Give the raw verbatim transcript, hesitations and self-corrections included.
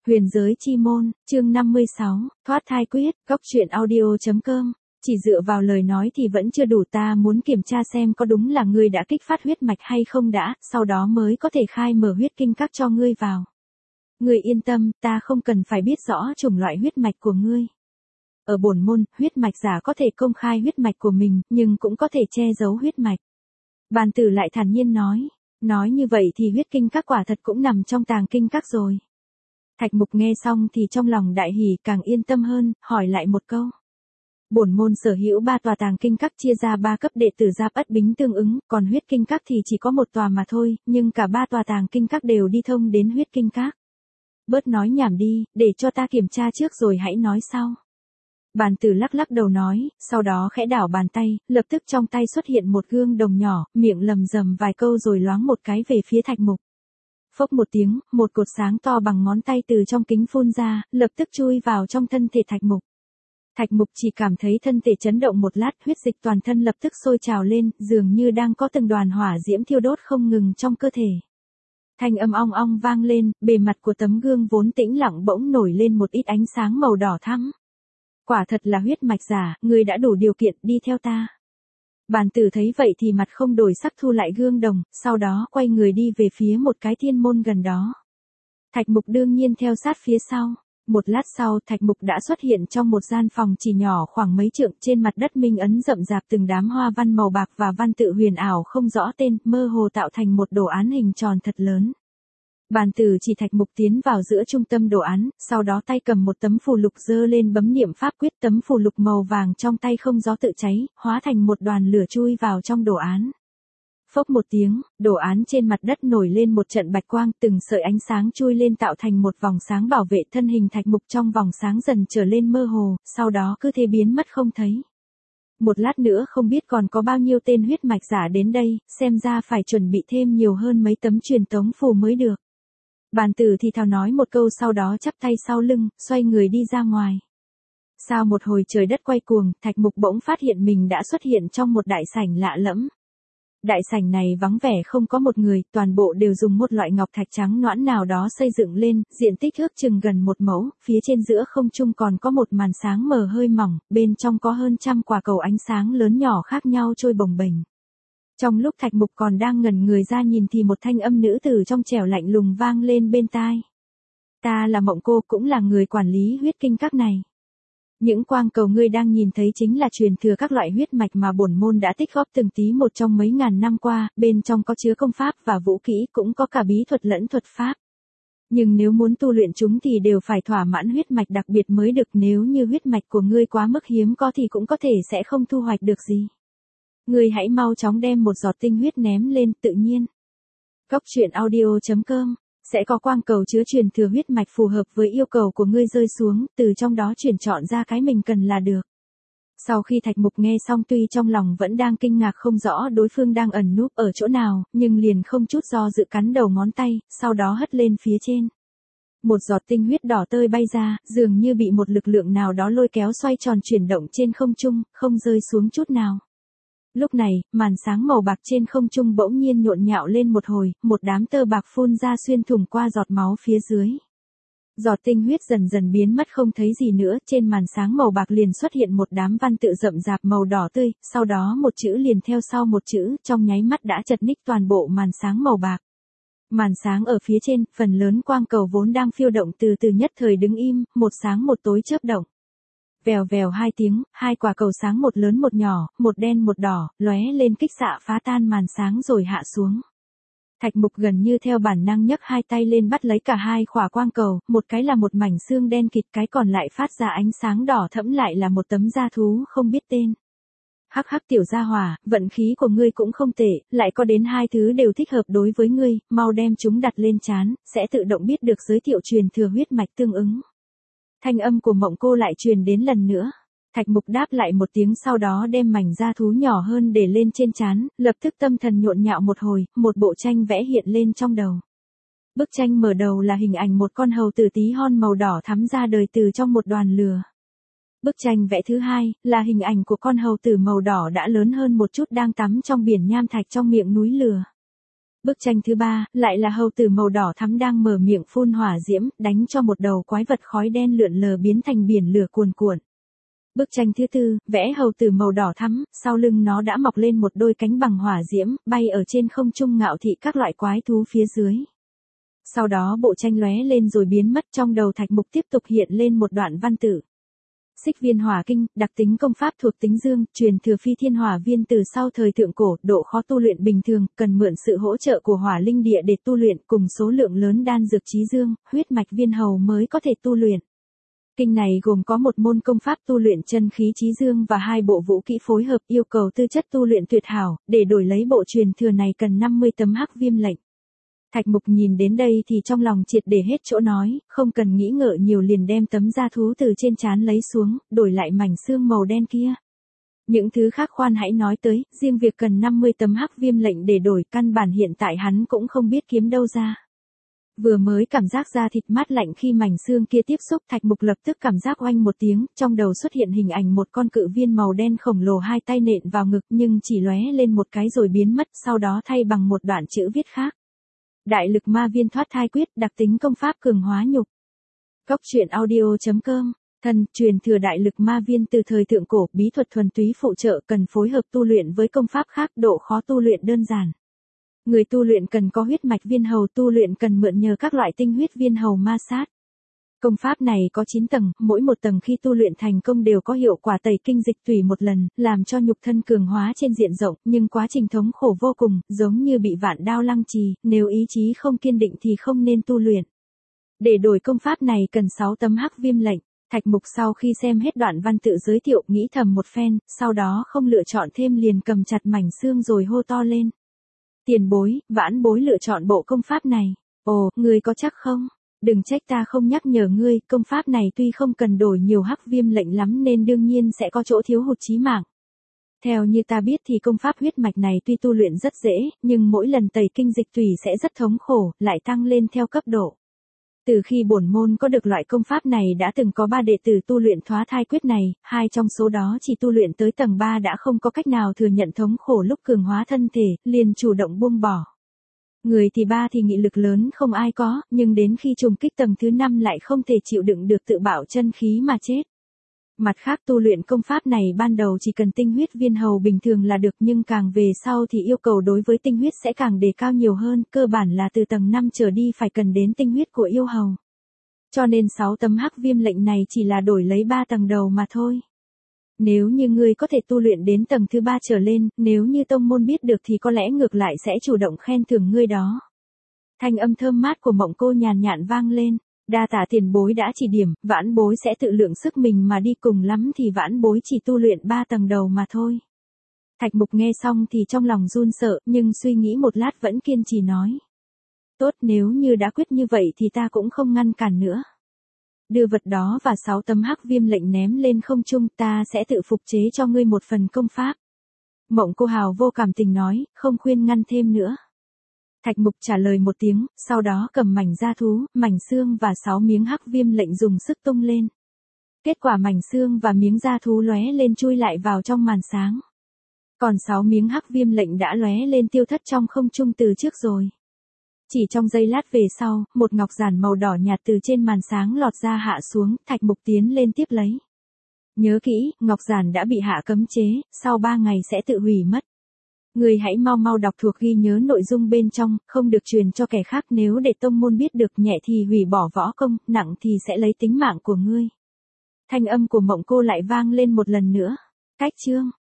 Huyền giới chi môn, chương năm mươi sáu, thoát thai quyết, góc truyện audio.com. Chỉ dựa vào lời nói thì vẫn chưa đủ, ta muốn kiểm tra xem có đúng là ngươi đã kích phát huyết mạch hay không đã, sau đó mới có thể khai mở huyết kinh các cho ngươi vào. Ngươi yên tâm, ta không cần phải biết rõ chủng loại huyết mạch của ngươi. Ở bổn môn, huyết mạch giả có thể công khai huyết mạch của mình, nhưng cũng có thể che giấu huyết mạch. Bàn tử lại thản nhiên nói, nói như vậy thì huyết kinh các quả thật cũng nằm trong tàng kinh các rồi. Thạch Mục nghe xong thì trong lòng đại hỉ, càng yên tâm hơn, hỏi lại một câu. Bổn môn sở hữu ba tòa tàng kinh các chia ra ba cấp đệ tử giáp ất bính tương ứng, còn huyết kinh các thì chỉ có một tòa mà thôi, nhưng cả ba tòa tàng kinh các đều đi thông đến huyết kinh các. Bớt nói nhảm đi, để cho ta kiểm tra trước rồi hãy nói sau. Bàn tử lắc lắc đầu nói, sau đó khẽ đảo bàn tay, lập tức trong tay xuất hiện một gương đồng nhỏ, miệng lầm rầm vài câu rồi loáng một cái về phía Thạch Mục. Phốc một tiếng, một cột sáng to bằng ngón tay từ trong kính phun ra, lập tức chui vào trong thân thể Thạch Mục. Thạch Mục chỉ cảm thấy thân thể chấn động một lát, huyết dịch toàn thân lập tức sôi trào lên, dường như đang có từng đoàn hỏa diễm thiêu đốt không ngừng trong cơ thể. Thanh âm ong ong vang lên, bề mặt của tấm gương vốn tĩnh lặng bỗng nổi lên một ít ánh sáng màu đỏ thắm. Quả thật là huyết mạch giả, ngươi đã đủ điều kiện, đi theo ta. Bàn tử thấy vậy thì mặt không đổi sắc thu lại gương đồng, sau đó quay người đi về phía một cái thiên môn gần đó. Thạch Mục đương nhiên theo sát phía sau. Một lát sau, Thạch Mục đã xuất hiện trong một gian phòng chỉ nhỏ khoảng mấy trượng, trên mặt đất minh ấn rậm rạp từng đám hoa văn màu bạc và văn tự huyền ảo không rõ tên, mơ hồ tạo thành một đồ án hình tròn thật lớn. Bàn tử chỉ Thạch Mục tiến vào giữa trung tâm đồ án, sau đó tay cầm một tấm phù lục giơ lên bấm niệm pháp quyết, tấm phù lục màu vàng trong tay không gió tự cháy, hóa thành một đoàn lửa chui vào trong đồ án. Phốc một tiếng, đồ án trên mặt đất nổi lên một trận bạch quang, từng sợi ánh sáng chui lên tạo thành một vòng sáng bảo vệ thân hình Thạch Mục, trong vòng sáng dần trở lên mơ hồ, sau đó cứ thế biến mất không thấy. Một lát nữa không biết còn có bao nhiêu tên huyết mạch giả đến đây, xem ra phải chuẩn bị thêm nhiều hơn mấy tấm truyền tống phù mới được. Bàn tử thì thào nói một câu, sau đó chắp tay sau lưng, xoay người đi ra ngoài. Sau một hồi trời đất quay cuồng, Thạch Mục bỗng phát hiện mình đã xuất hiện trong một đại sảnh lạ lẫm. Đại sảnh này vắng vẻ không có một người, toàn bộ đều dùng một loại ngọc thạch trắng nõn nào đó xây dựng lên, diện tích ước chừng gần một mẫu, phía trên giữa không trung còn có một màn sáng mờ hơi mỏng, bên trong có hơn trăm quả cầu ánh sáng lớn nhỏ khác nhau trôi bồng bềnh. Trong lúc Thạch Mục còn đang ngẩn người ra nhìn thì một thanh âm nữ tử trong trẻo lạnh lùng vang lên bên tai. Ta là Mộng Cô, cũng là người quản lý huyết kinh các này. Những quang cầu ngươi đang nhìn thấy chính là truyền thừa các loại huyết mạch mà bổn môn đã tích góp từng tí một trong mấy ngàn năm qua, bên trong có chứa công pháp và vũ kỹ, cũng có cả bí thuật lẫn thuật pháp. Nhưng nếu muốn tu luyện chúng thì đều phải thỏa mãn huyết mạch đặc biệt mới được, nếu như huyết mạch của ngươi quá mức hiếm có thì cũng có thể sẽ không thu hoạch được gì. Ngươi hãy mau chóng đem một giọt tinh huyết ném lên, tự nhiên. Góc truyện audio.com sẽ có quang cầu chứa truyền thừa huyết mạch phù hợp với yêu cầu của ngươi rơi xuống, từ trong đó chuyển chọn ra cái mình cần là được. Sau khi Thạch Mục nghe xong tuy trong lòng vẫn đang kinh ngạc không rõ đối phương đang ẩn núp ở chỗ nào, nhưng liền không chút do dự cắn đầu ngón tay, sau đó hất lên phía trên. Một giọt tinh huyết đỏ tươi bay ra, dường như bị một lực lượng nào đó lôi kéo xoay tròn chuyển động trên không trung, không rơi xuống chút nào. Lúc này, màn sáng màu bạc trên không trung bỗng nhiên nhộn nhạo lên một hồi, một đám tơ bạc phun ra xuyên thủng qua giọt máu phía dưới. Giọt tinh huyết dần dần biến mất không thấy gì nữa, trên màn sáng màu bạc liền xuất hiện một đám văn tự rậm rạp màu đỏ tươi, sau đó một chữ liền theo sau một chữ, trong nháy mắt đã chật ních toàn bộ màn sáng màu bạc. Màn sáng ở phía trên, phần lớn quang cầu vốn đang phiêu động từ từ nhất thời đứng im, một sáng một tối chớp động. Vèo vèo hai tiếng, hai quả cầu sáng một lớn một nhỏ, một đen một đỏ, lóe lên kích xạ phá tan màn sáng rồi hạ xuống. Thạch Mục gần như theo bản năng nhấc hai tay lên bắt lấy cả hai quả quang cầu, một cái là một mảnh xương đen kịt, cái còn lại phát ra ánh sáng đỏ thẫm lại là một tấm da thú không biết tên. Hắc hắc tiểu gia hỏa, vận khí của ngươi cũng không tệ, lại có đến hai thứ đều thích hợp đối với ngươi, mau đem chúng đặt lên trán, sẽ tự động biết được giới thiệu truyền thừa huyết mạch tương ứng. Thanh âm của Mộng Cô lại truyền đến lần nữa. Thạch Mục đáp lại một tiếng, sau đó đem mảnh da thú nhỏ hơn để lên trên trán, lập tức tâm thần nhộn nhạo một hồi, một bộ tranh vẽ hiện lên trong đầu. Bức tranh mở đầu là hình ảnh một con hầu tử tí hon màu đỏ thắm ra đời từ trong một đoàn lửa. Bức tranh vẽ thứ hai là hình ảnh của con hầu tử màu đỏ đã lớn hơn một chút đang tắm trong biển nham thạch trong miệng núi lửa. Bức tranh thứ ba, lại là hầu tử màu đỏ thắm đang mở miệng phun hỏa diễm, đánh cho một đầu quái vật khói đen lượn lờ biến thành biển lửa cuồn cuộn. Bức tranh thứ tư, vẽ hầu tử màu đỏ thắm, sau lưng nó đã mọc lên một đôi cánh bằng hỏa diễm, bay ở trên không trung ngạo thị các loại quái thú phía dưới. Sau đó bộ tranh lóe lên rồi biến mất, trong đầu Thạch Mục tiếp tục hiện lên một đoạn văn tự. Xích viên hỏa kinh, đặc tính công pháp thuộc tính dương, truyền thừa phi thiên hỏa viên từ sau thời thượng cổ, độ khó tu luyện bình thường, cần mượn sự hỗ trợ của hỏa linh địa để tu luyện, cùng số lượng lớn đan dược chí dương, huyết mạch viên hầu mới có thể tu luyện. Kinh này gồm có một môn công pháp tu luyện chân khí chí dương và hai bộ vũ kỹ phối hợp, yêu cầu tư chất tu luyện tuyệt hảo, để đổi lấy bộ truyền thừa này cần năm mươi tấm hắc viêm lệnh. Thạch Mục nhìn đến đây thì trong lòng triệt để hết chỗ nói, không cần nghĩ ngợi nhiều liền đem tấm da thú từ trên trán lấy xuống, đổi lại mảnh xương màu đen kia. Những thứ khác khoan hãy nói tới, riêng việc cần năm mươi tấm hắc viêm lệnh để đổi căn bản hiện tại hắn cũng không biết kiếm đâu ra. Vừa mới cảm giác da thịt mát lạnh khi mảnh xương kia tiếp xúc, Thạch Mục lập tức cảm giác oanh một tiếng, trong đầu xuất hiện hình ảnh một con cự viên màu đen khổng lồ hai tay nện vào ngực nhưng chỉ lóe lên một cái rồi biến mất, sau đó thay bằng một đoạn chữ viết khác. Đại lực ma viên thoát thai quyết, đặc tính công pháp cường hóa nhục. Cốc truyện audio chấm com. Thần, truyền thừa đại lực ma viên từ thời thượng cổ, bí thuật thuần túy phụ trợ, cần phối hợp tu luyện với công pháp khác, độ khó tu luyện đơn giản. Người tu luyện cần có huyết mạch viên hầu, tu luyện cần mượn nhờ các loại tinh huyết viên hầu ma sát. Công pháp này có chín tầng, mỗi một tầng khi tu luyện thành công đều có hiệu quả tẩy kinh dịch tủy một lần, làm cho nhục thân cường hóa trên diện rộng, nhưng quá trình thống khổ vô cùng, giống như bị vạn đao lăng trì, nếu ý chí không kiên định thì không nên tu luyện. Để đổi công pháp này cần sáu tấm hắc viêm lệnh. Thạch Mục sau khi xem hết đoạn văn tự giới thiệu, nghĩ thầm một phen, sau đó không lựa chọn thêm liền cầm chặt mảnh xương rồi hô to lên. Tiền bối, vãn bối lựa chọn bộ công pháp này. Ồ, ngươi có chắc không? Đừng trách ta không nhắc nhở ngươi, công pháp này tuy không cần đổi nhiều hắc viêm lệnh lắm nên đương nhiên sẽ có chỗ thiếu hụt chí mạng. Theo như ta biết thì công pháp huyết mạch này tuy tu luyện rất dễ, nhưng mỗi lần tẩy kinh dịch tủy sẽ rất thống khổ, lại tăng lên theo cấp độ. Từ khi bổn môn có được loại công pháp này đã từng có ba đệ tử tu luyện thoát thai quyết này, hai trong số đó chỉ tu luyện tới tầng ba đã không có cách nào thừa nhận thống khổ lúc cường hóa thân thể, liền chủ động buông bỏ. Người thì ba thì nghị lực lớn không ai có, nhưng đến khi trùng kích tầng thứ năm lại không thể chịu đựng được tự bạo chân khí mà chết. Mặt khác tu luyện công pháp này ban đầu chỉ cần tinh huyết viên hầu bình thường là được, nhưng càng về sau thì yêu cầu đối với tinh huyết sẽ càng đề cao nhiều hơn, cơ bản là từ tầng năm trở đi phải cần đến tinh huyết của yêu hầu. Cho nên sáu tấm hắc viêm lệnh này chỉ là đổi lấy ba tầng đầu mà thôi. Nếu như ngươi có thể tu luyện đến tầng thứ ba trở lên, nếu như tông môn biết được thì có lẽ ngược lại sẽ chủ động khen thưởng ngươi đó. Thanh âm thơm mát của Mộng Cô nhàn nhạn vang lên. Đa tạ tiền bối đã chỉ điểm, vãn bối sẽ tự lượng sức mình mà đi, cùng lắm thì vãn bối chỉ tu luyện ba tầng đầu mà thôi. Thạch Mục nghe xong thì trong lòng run sợ, nhưng suy nghĩ một lát vẫn kiên trì nói. Tốt, nếu như đã quyết như vậy thì ta cũng không ngăn cản nữa. Đưa vật đó và sáu tấm hắc viêm lệnh ném lên không trung, ta sẽ tự phục chế cho ngươi một phần công pháp. Mộng Cô hào vô cảm tình nói, không khuyên ngăn thêm nữa. Thạch Mục trả lời một tiếng, sau đó cầm mảnh da thú, mảnh xương và sáu miếng hắc viêm lệnh dùng sức tung lên. Kết quả mảnh xương và miếng da thú lóe lên chui lại vào trong màn sáng. Còn sáu miếng hắc viêm lệnh đã lóe lên tiêu thất trong không trung từ trước rồi. Chỉ trong giây lát về sau, một ngọc giản màu đỏ nhạt từ trên màn sáng lọt ra hạ xuống, Thạch Mục tiến lên tiếp lấy. Nhớ kỹ, ngọc giản đã bị hạ cấm chế, sau ba ngày sẽ tự hủy mất. Ngươi hãy mau mau đọc thuộc ghi nhớ nội dung bên trong, không được truyền cho kẻ khác, nếu để tông môn biết được nhẹ thì hủy bỏ võ công, nặng thì sẽ lấy tính mạng của ngươi. Thanh âm của Mộng Cô lại vang lên một lần nữa. Cách chương